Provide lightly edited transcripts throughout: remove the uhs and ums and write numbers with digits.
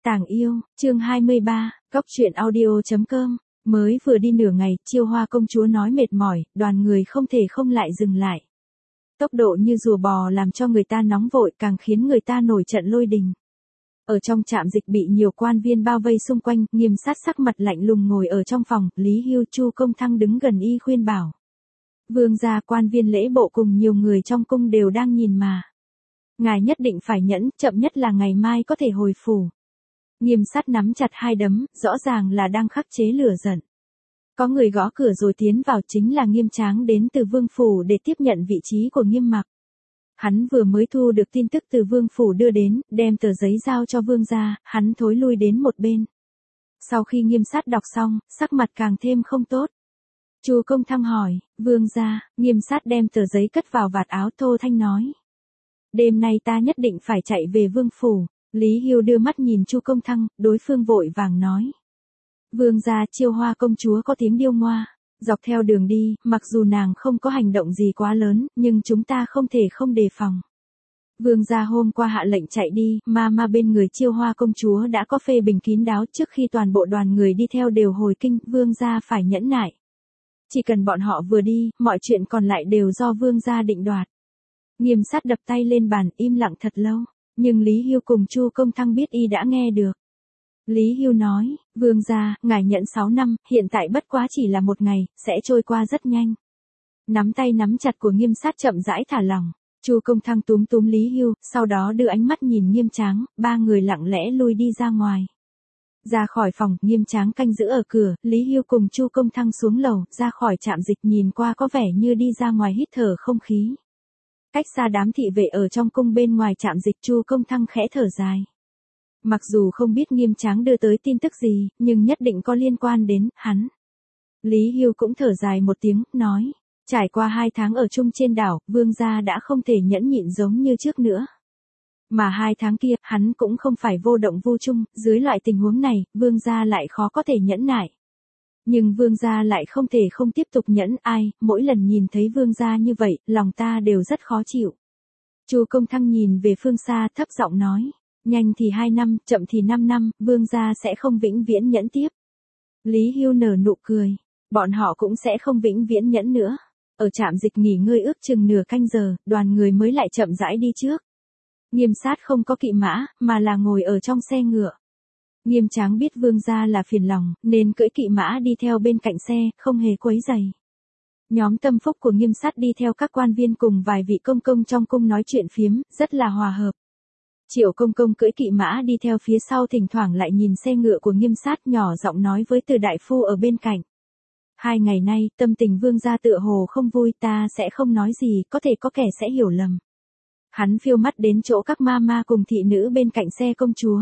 Tàng yêu, chương 23, Cóc truyện audio.com. Mới vừa đi nửa ngày, Chiêu Hoa công chúa nói mệt mỏi, đoàn người không thể không lại dừng lại. Tốc độ như rùa bò làm cho người ta nóng vội, càng khiến người ta nổi trận lôi đình. Ở trong trạm dịch bị nhiều quan viên bao vây xung quanh, Nghiêm Sát sắc mặt lạnh lùng ngồi ở trong phòng, Lý Hưu Chu Công Thăng đứng gần y khuyên bảo. Vương gia, quan viên lễ bộ cùng nhiều người trong cung đều đang nhìn mà. Ngài nhất định phải nhẫn, chậm nhất là ngày mai có thể hồi phủ. Nghiêm Sát nắm chặt hai đấm, rõ ràng là đang khắc chế lửa giận. Có người gõ cửa rồi tiến vào, chính là Nghiêm Tráng đến từ Vương phủ để tiếp nhận vị trí của Nghiêm Mặc. Hắn vừa mới thu được tin tức từ Vương phủ đưa đến, đem tờ giấy giao cho Vương gia, hắn thối lui đến một bên. Sau khi Nghiêm Sát đọc xong, sắc mặt càng thêm không tốt. Chu Công Thăng hỏi, Vương gia, Nghiêm Sát đem tờ giấy cất vào vạt áo, thô thanh nói. Đêm nay ta nhất định phải chạy về Vương phủ. Lý Hưu đưa mắt nhìn Chu Công Thăng, đối phương vội vàng nói. Vương gia, Chiêu Hoa công chúa có tiếng điêu ngoa. Dọc theo đường đi, mặc dù nàng không có hành động gì quá lớn, nhưng chúng ta không thể không đề phòng. Vương gia hôm qua hạ lệnh chạy đi, mà bên người Chiêu Hoa công chúa đã có phê bình kín đáo trước khi toàn bộ đoàn người đi theo đều hồi kinh, Vương gia phải nhẫn nại. Chỉ cần bọn họ vừa đi, mọi chuyện còn lại đều do Vương gia định đoạt. Nghiêm Sát đập tay lên bàn, im lặng thật lâu. Nhưng Lý Hưu cùng Chu Công Thăng biết y đã nghe được. Lý Hưu nói, Vương gia, ngài nhận 6 năm, hiện tại bất quá chỉ là một ngày, sẽ trôi qua rất nhanh. Nắm tay nắm chặt của Nghiêm Sát chậm rãi thả lỏng. Chu Công Thăng túm túm Lý Hưu, sau đó đưa ánh mắt nhìn Nghiêm Tráng, ba người lặng lẽ lui đi ra ngoài. Ra khỏi phòng, Nghiêm Tráng canh giữ ở cửa, Lý Hưu cùng Chu Công Thăng xuống lầu, ra khỏi trạm dịch nhìn qua có vẻ như đi ra ngoài hít thở không khí. Cách xa đám thị vệ ở trong cung bên ngoài trạm dịch, Chu Công Thăng khẽ thở dài. Mặc dù không biết Nghiêm Tráng đưa tới tin tức gì, nhưng nhất định có liên quan đến hắn. Lý Hưu cũng thở dài một tiếng, nói, trải qua 2 tháng ở chung trên đảo, Vương gia đã không thể nhẫn nhịn giống như trước nữa. Mà 2 tháng kia, hắn cũng không phải vô động vô chung, dưới loại tình huống này, Vương gia lại khó có thể nhẫn nại. Nhưng Vương gia lại không thể không tiếp tục nhẫn, ai, mỗi lần nhìn thấy Vương gia như vậy, lòng ta đều rất khó chịu. Chu Công Thăng nhìn về phương xa, thấp giọng nói, nhanh thì 2 năm, chậm thì 5 năm, Vương gia sẽ không vĩnh viễn nhẫn tiếp. Lý Hưu nở nụ cười, bọn họ cũng sẽ không vĩnh viễn nhẫn nữa. Ở trạm dịch nghỉ ngơi ước chừng nửa canh giờ, đoàn người mới lại chậm rãi đi trước. Nghiêm Sát không có kỵ mã, mà là ngồi ở trong xe ngựa. Nghiêm Tráng biết Vương gia là phiền lòng, nên cưỡi kỵ mã đi theo bên cạnh xe, không hề quấy rầy. Nhóm tâm phúc của Nghiêm Sát đi theo các quan viên cùng vài vị công công trong cung nói chuyện phiếm, rất là hòa hợp. Triệu công công cưỡi kỵ mã đi theo phía sau, thỉnh thoảng lại nhìn xe ngựa của Nghiêm Sát, nhỏ giọng nói với Từ đại phu ở bên cạnh. 2 ngày nay, tâm tình Vương gia tựa hồ không vui, ta sẽ không nói gì, có thể có kẻ sẽ hiểu lầm. Hắn phiêu mắt đến chỗ các ma cùng thị nữ bên cạnh xe công chúa.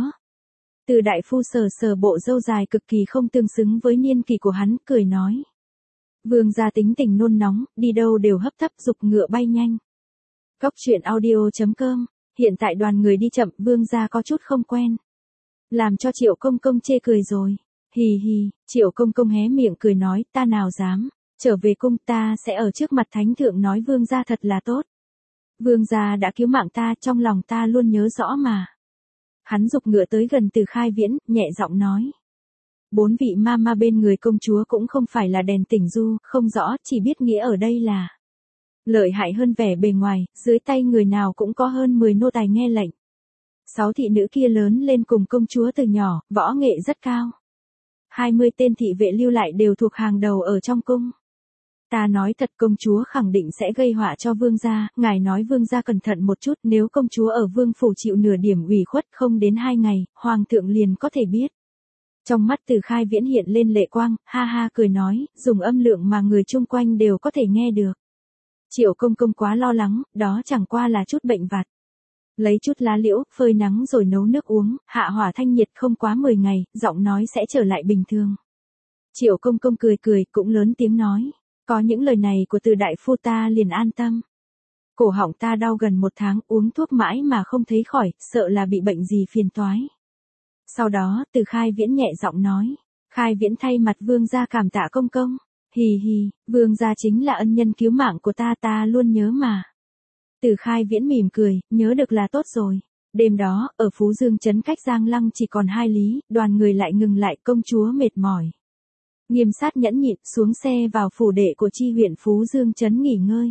Từ đại phu sờ sờ bộ râu dài cực kỳ không tương xứng với niên kỷ của hắn, cười nói. Vương gia tính tình nôn nóng, đi đâu đều hấp tấp, giục ngựa bay nhanh. Cóc truyện audio.com. Hiện tại đoàn người đi chậm, Vương gia có chút không quen. Làm cho Triệu công công chê cười rồi. Hì hì, Triệu công công hé miệng cười nói, ta nào dám, trở về cung ta sẽ ở trước mặt thánh thượng nói Vương gia thật là tốt. Vương gia đã cứu mạng ta, trong lòng ta luôn nhớ rõ mà. Hắn giục ngựa tới gần Từ Khai Viễn, nhẹ giọng nói. 4 vị ma bên người công chúa cũng không phải là đèn tỉnh du, không rõ, chỉ biết nghĩa ở đây là lợi hại hơn vẻ bề ngoài, dưới tay người nào cũng có hơn 10 nô tài nghe lệnh. 6 thị nữ kia lớn lên cùng công chúa từ nhỏ, võ nghệ rất cao. 20 tên thị vệ lưu lại đều thuộc hàng đầu ở trong cung. Ta nói thật, công chúa khẳng định sẽ gây họa cho Vương gia, ngài nói Vương gia cẩn thận một chút, nếu công chúa ở Vương phủ chịu nửa điểm ủy khuất, không đến 2 ngày, Hoàng thượng liền có thể biết. Trong mắt Từ Khai Viễn hiện lên lệ quang, ha ha cười nói, dùng âm lượng mà người chung quanh đều có thể nghe được. Triệu công công quá lo lắng, đó chẳng qua là chút bệnh vặt. Lấy chút lá liễu, phơi nắng rồi nấu nước uống, hạ hỏa thanh nhiệt không quá 10 ngày, giọng nói sẽ trở lại bình thường. Triệu công công cười cười, cũng lớn tiếng nói. Có những lời này của Từ đại phu ta liền an tâm. Cổ họng ta đau gần 1 tháng, uống thuốc mãi mà không thấy khỏi, sợ là bị bệnh gì phiền toái. Sau đó, Từ Khai Viễn nhẹ giọng nói. Khai Viễn thay mặt Vương gia cảm tạ công công. Hì hì, Vương gia chính là ân nhân cứu mạng của ta, ta luôn nhớ mà. Từ Khai Viễn mỉm cười, nhớ được là tốt rồi. Đêm đó, ở Phú Dương trấn cách Giang Lăng chỉ còn 2 lý, đoàn người lại ngừng lại, công chúa mệt mỏi. Nghiêm Sát nhẫn nhịn xuống xe vào phủ đệ của chi huyện Phú Dương trấn nghỉ ngơi.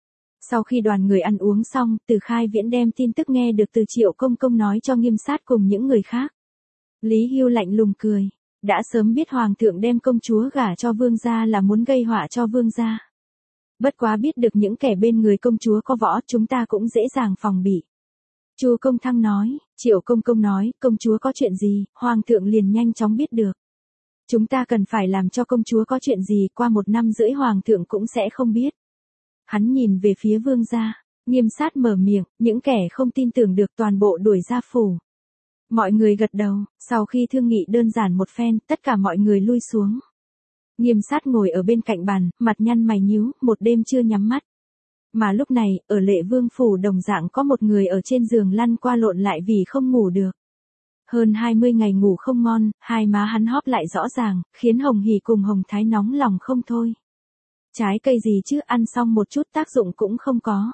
Sau khi đoàn người ăn uống xong, Từ Khai Viễn đem tin tức nghe được từ Triệu Công Công nói cho Nghiêm Sát cùng những người khác. Lý Hưu lạnh lùng cười. Đã sớm biết Hoàng thượng đem công chúa gả cho vương gia là muốn gây họa cho vương gia. Bất quá biết được những kẻ bên người công chúa có võ, chúng ta cũng dễ dàng phòng bị. Chu Công Thăng nói, Triệu Công Công nói, công chúa có chuyện gì, Hoàng thượng liền nhanh chóng biết được. Chúng ta cần phải làm cho công chúa có chuyện gì, qua 1 năm rưỡi Hoàng thượng cũng sẽ không biết. Hắn nhìn về phía vương gia, Nghiêm Sát mở miệng, những kẻ không tin tưởng được toàn bộ đuổi ra phủ. Mọi người gật đầu, sau khi thương nghị đơn giản một phen, tất cả mọi người lui xuống. Nghiêm Sát ngồi ở bên cạnh bàn, mặt nhăn mày nhíu, một đêm chưa nhắm mắt. Mà lúc này, ở Lệ Vương phủ đồng dạng có một người ở trên giường lăn qua lộn lại vì không ngủ được. Hơn 20 ngày ngủ không ngon, hai má hắn hóp lại rõ ràng, khiến Hồng Hỉ cùng Hồng Thái nóng lòng không thôi. Trái cây gì chứ, ăn xong một chút tác dụng cũng không có.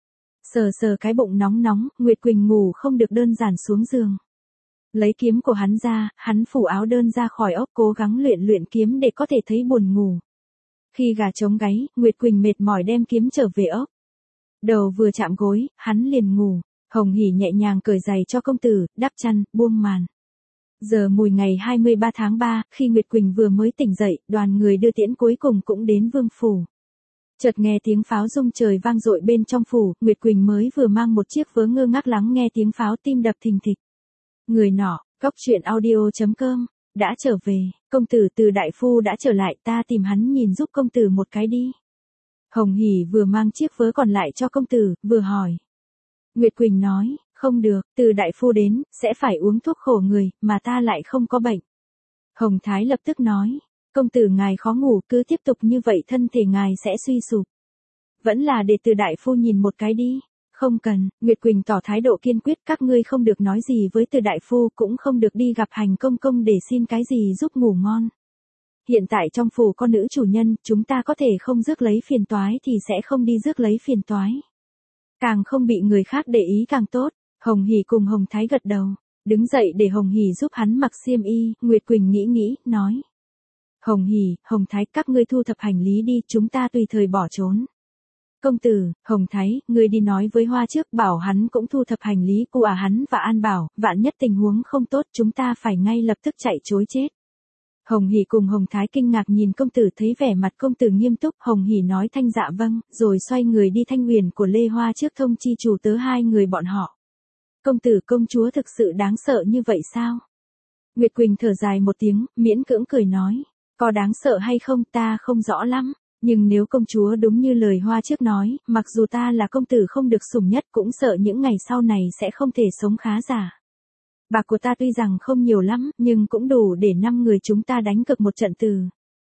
Sờ sờ cái bụng nóng nóng, Nguyệt Quỳnh ngủ không được đơn giản xuống giường. Lấy kiếm của hắn ra, hắn phủ áo đơn ra khỏi ốc cố gắng luyện kiếm để có thể thấy buồn ngủ. Khi gà trống gáy, Nguyệt Quỳnh mệt mỏi đem kiếm trở về ốc. Đầu vừa chạm gối, hắn liền ngủ. Hồng Hỉ nhẹ nhàng cởi giày cho công tử, đắp chăn, buông màn. Giờ mùi ngày 23 tháng 3, khi Nguyệt Quỳnh vừa mới tỉnh dậy, đoàn người đưa tiễn cuối cùng cũng đến vương phủ. Chợt nghe tiếng pháo rung trời vang dội bên trong phủ, Nguyệt Quỳnh mới vừa mang một chiếc vớ ngơ ngác lắng nghe tiếng pháo tim đập thình thịch. Người nọ, cóc truyện audio.com, đã trở về, công tử Từ đại phu đã trở lại, ta tìm hắn nhìn giúp công tử một cái đi. Hồng Hỉ vừa mang chiếc vớ còn lại cho công tử, vừa hỏi. Nguyệt Quỳnh nói, không được, Từ đại phu đến, sẽ phải uống thuốc khổ người, mà ta lại không có bệnh. Hồng Thái lập tức nói, công tử ngài khó ngủ, cứ tiếp tục như vậy thân thể ngài sẽ suy sụp. Vẫn là để Từ đại phu nhìn một cái đi. Không cần, Nguyệt Quỳnh tỏ thái độ kiên quyết, các ngươi không được nói gì với Từ đại phu, cũng không được đi gặp Hành công công để xin cái gì giúp ngủ ngon. Hiện tại trong phủ có nữ chủ nhân, chúng ta có thể không rước lấy phiền toái thì sẽ không đi rước lấy phiền toái. Càng không bị người khác để ý càng tốt. Hồng Hỉ cùng Hồng Thái gật đầu, đứng dậy để Hồng Hỉ giúp hắn mặc xiêm y. Nguyệt Quỳnh nghĩ, nói. Hồng Hỉ, Hồng Thái, các ngươi thu thập hành lý đi, chúng ta tùy thời bỏ trốn. Công tử, Hồng Thái, ngươi đi nói với Hoa trước, bảo hắn cũng thu thập hành lý của hắn và an bảo, vạn nhất tình huống không tốt chúng ta phải ngay lập tức chạy trối chết. Hồng Hỉ cùng Hồng Thái kinh ngạc nhìn công tử, thấy vẻ mặt công tử nghiêm túc, Hồng Hỉ nói thanh dạ vâng, rồi xoay người đi Thanh Huyền của Lê Hoa trước thông chi chủ tớ hai người bọn họ. Công tử công chúa thực sự đáng sợ như vậy sao? Nguyệt Quỳnh thở dài một tiếng, miễn cưỡng cười nói, có đáng sợ hay không ta không rõ lắm, nhưng nếu công chúa đúng như lời Hoa trước nói, mặc dù ta là công tử không được sủng nhất cũng sợ những ngày sau này sẽ không thể sống khá giả. Bạc của ta tuy rằng không nhiều lắm, nhưng cũng đủ để 5 người chúng ta đánh cược một trận từ.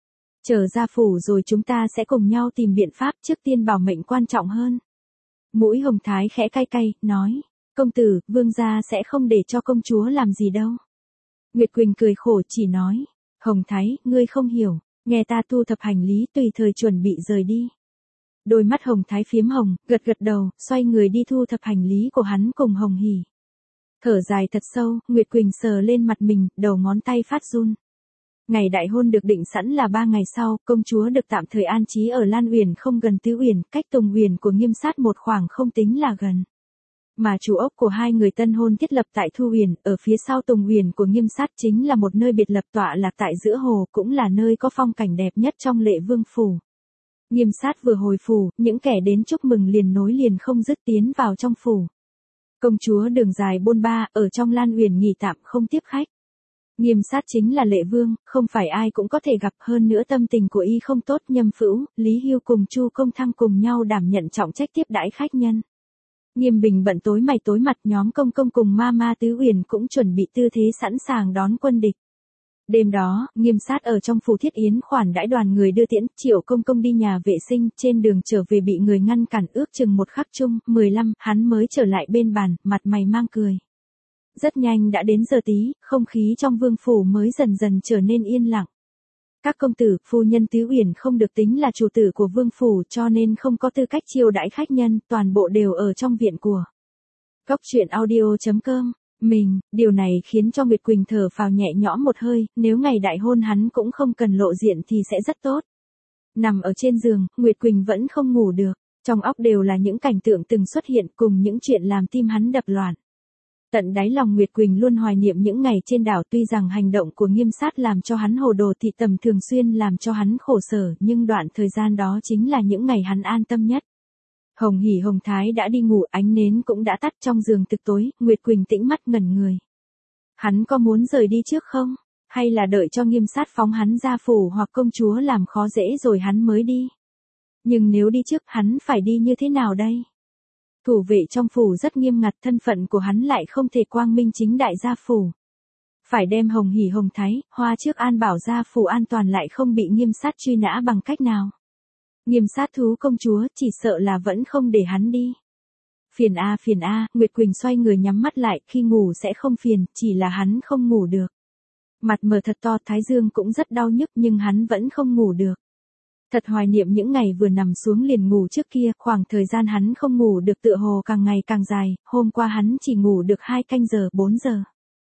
Trở ra phủ rồi chúng ta sẽ cùng nhau tìm biện pháp, trước tiên bảo mệnh quan trọng hơn. Mũi Hồng Thái khẽ cay cay, nói, công tử, vương gia sẽ không để cho công chúa làm gì đâu. Nguyệt Quỳnh cười khổ chỉ nói, Hồng Thái, ngươi không hiểu, nghe ta thu thập hành lý tùy thời chuẩn bị rời đi. Đôi mắt Hồng Thái phiếm hồng, gật gật đầu, xoay người đi thu thập hành lý của hắn cùng Hồng Hỉ. Thở dài thật sâu, Nguyệt Quỳnh sờ lên mặt mình, đầu ngón tay phát run. Ngày đại hôn được định sẵn là 3 ngày sau, công chúa được tạm thời an trí ở Lan Uyển không gần Tứ Uyển, cách Tùng Uyển của Nghiêm Sát một khoảng không tính là gần. Mà chủ ốc của hai người tân hôn thiết lập tại Thu Uyển, ở phía sau Tùng Uyển của Nghiêm Sát chính là một nơi biệt lập tọa lạc tại giữa hồ, cũng là nơi có phong cảnh đẹp nhất trong Lệ Vương phủ. Nghiêm Sát vừa hồi phủ, những kẻ đến chúc mừng liền nối liền không dứt tiến vào trong phủ. Công chúa đường dài bôn ba, ở trong Lan Uyển nghỉ tạm không tiếp khách. Nghiêm Sát chính là Lệ Vương, không phải ai cũng có thể gặp, hơn nữa tâm tình của y không tốt, Nhâm Phữu, Lý Hưu cùng Chu Công Thăng cùng nhau đảm nhận trọng trách tiếp đãi khách nhân. Nghiêm Bình bận tối mày tối mặt, nhóm công công cùng ma Tứ Uyển cũng chuẩn bị tư thế sẵn sàng đón quân địch. Đêm đó, Nghiêm Sát ở trong phủ thiết yến khoản đãi đoàn người đưa tiễn, Triệu Công Công đi nhà vệ sinh, trên đường trở về bị người ngăn cản, ước chừng một khắc chung, 15, hắn mới trở lại bên bàn, mặt mày mang cười. Rất nhanh đã đến giờ tí, không khí trong vương phủ mới dần dần trở nên yên lặng. Các công tử, phu nhân Tứ Uyển không được tính là chủ tử của vương phủ cho nên không có tư cách chiêu đãi khách nhân, toàn bộ đều ở trong viện của Cốc truyện audio.com. Điều này khiến cho Nguyệt Quỳnh thở phào nhẹ nhõm một hơi, nếu ngày đại hôn hắn cũng không cần lộ diện thì sẽ rất tốt. Nằm ở trên giường, Nguyệt Quỳnh vẫn không ngủ được, trong óc đều là những cảnh tượng từng xuất hiện cùng những chuyện làm tim hắn đập loạn. Tận đáy lòng Nguyệt Quỳnh luôn hoài niệm những ngày trên đảo, tuy rằng hành động của Nghiêm Sát làm cho hắn hồ đồ thì tầm thường xuyên làm cho hắn khổ sở, nhưng đoạn thời gian đó chính là những ngày hắn an tâm nhất. Hồng Hỉ Hồng Thái đã đi ngủ, ánh nến cũng đã tắt, trong giường thực tối, Nguyệt Quỳnh tĩnh mắt ngẩn người. Hắn có muốn rời đi trước không? Hay là đợi cho Nghiêm Sát phóng hắn ra phủ hoặc công chúa làm khó dễ rồi hắn mới đi? Nhưng nếu đi trước, hắn phải đi như thế nào đây? Thủ vệ trong phủ rất nghiêm ngặt, thân phận của hắn lại không thể quang minh chính đại ra phủ. Phải đem Hồng Hỉ Hồng Thái, Hoa trước an bảo ra phủ an toàn lại không bị Nghiêm Sát truy nã bằng cách nào. Nghiêm Sát thú công chúa chỉ sợ là vẫn không để hắn đi. Phiền a, Nguyệt Quỳnh xoay người nhắm mắt lại, khi ngủ sẽ không phiền, chỉ là hắn không ngủ được. Mặt mờ thật to, thái dương cũng rất đau nhức nhưng hắn vẫn không ngủ được. Thật hoài niệm những ngày vừa nằm xuống liền ngủ trước kia, khoảng thời gian hắn không ngủ được tựa hồ càng ngày càng dài, hôm qua hắn chỉ ngủ được 2 canh giờ, 4 giờ.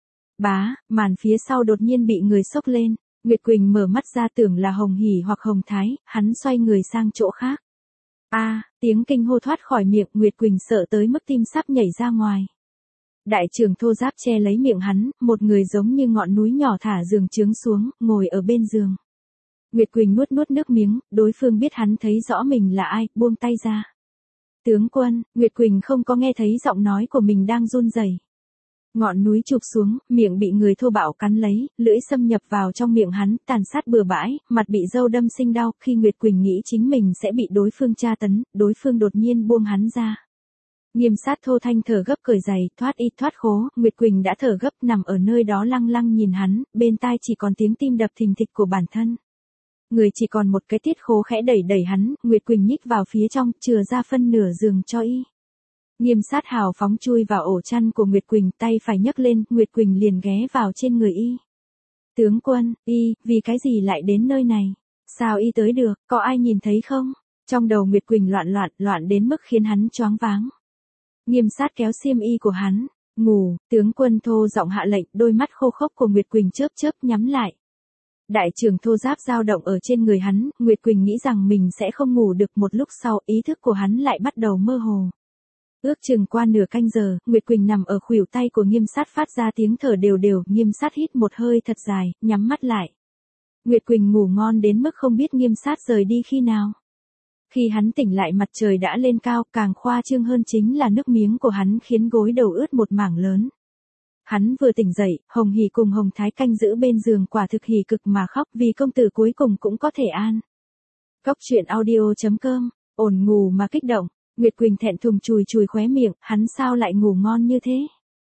Màn phía sau đột nhiên bị người xốc lên, Nguyệt Quỳnh mở mắt ra tưởng là Hồng Hỉ hoặc Hồng Thái, hắn xoay người sang chỗ khác. Tiếng kinh hô thoát khỏi miệng, Nguyệt Quỳnh sợ tới mức tim sắp nhảy ra ngoài. Đại trưởng thô giáp che lấy miệng hắn, một người giống như ngọn núi nhỏ thả giường trướng xuống, ngồi ở bên giường. Nguyệt Quỳnh nuốt nước miếng, đối phương biết hắn thấy rõ mình là ai, buông tay ra. Tướng quân, Nguyệt Quỳnh không có nghe thấy giọng nói của mình đang run rẩy. Ngọn núi chụp xuống, miệng bị người thô bạo cắn lấy, lưỡi xâm nhập vào trong miệng hắn, tàn sát bừa bãi, mặt bị dâu đâm sinh đau. Khi Nguyệt Quỳnh nghĩ chính mình sẽ bị đối phương tra tấn, đối phương đột nhiên buông hắn ra. Nghiêm Sát thô thanh thở gấp cởi giày, thoát y thoát khố, Nguyệt Quỳnh đã thở gấp nằm ở nơi đó lăng lăng nhìn hắn, bên tai chỉ còn tiếng tim đập thình thịch của bản thân. Người chỉ còn một cái tiết khố khẽ đẩy hắn, Nguyệt Quỳnh nhích vào phía trong, chừa ra phân nửa giường cho y. Nghiêm Sát hào phóng chui vào ổ chăn của Nguyệt Quỳnh, tay phải nhấc lên, Nguyệt Quỳnh liền ghé vào trên người y. Tướng quân, vì cái gì lại đến nơi này? Sao y tới được, có ai nhìn thấy không? Trong đầu Nguyệt Quỳnh loạn đến mức khiến hắn choáng váng. Nghiêm Sát kéo xiêm y của hắn, ngủ, tướng quân thô giọng hạ lệnh, đôi mắt khô khốc của Nguyệt Quỳnh chớp nhắm lại. Đại trưởng thô giáp dao động ở trên người hắn, Nguyệt Quỳnh nghĩ rằng mình sẽ không ngủ được, một lúc sau, ý thức của hắn lại bắt đầu mơ hồ. Ước chừng qua nửa canh giờ, Nguyệt Quỳnh nằm ở khuỷu tay của Nghiêm Sát phát ra tiếng thở đều, Nghiêm Sát hít một hơi thật dài, nhắm mắt lại. Nguyệt Quỳnh ngủ ngon đến mức không biết Nghiêm Sát rời đi khi nào. Khi hắn tỉnh lại mặt trời đã lên cao, càng khoa trương hơn chính là nước miếng của hắn khiến gối đầu ướt một mảng lớn. Hắn vừa tỉnh dậy, Hồng Hỉ cùng Hồng Thái canh giữ bên giường, quả thực hỉ cực mà khóc vì công tử cuối cùng cũng có thể an. Cốc truyện audio.com, ổn ngủ mà kích động, Nguyệt Quỳnh thẹn thùng chùi khóe miệng, hắn sao lại ngủ ngon như thế?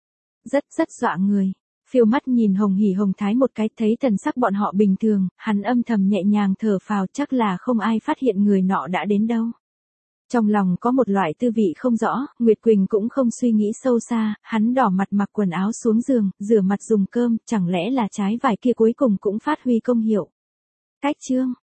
Rất dọa người. Phiêu mắt nhìn Hồng Hỉ Hồng Thái một cái, thấy thần sắc bọn họ bình thường, hắn âm thầm nhẹ nhàng thở phào, chắc là không ai phát hiện người nọ đã đến đâu. Trong lòng có một loại tư vị không rõ, Nguyệt Quỳnh cũng không suy nghĩ sâu xa, hắn đỏ mặt mặc quần áo xuống giường, rửa mặt dùng cơm, chẳng lẽ là trái vải kia cuối cùng cũng phát huy công hiệu. Cách chương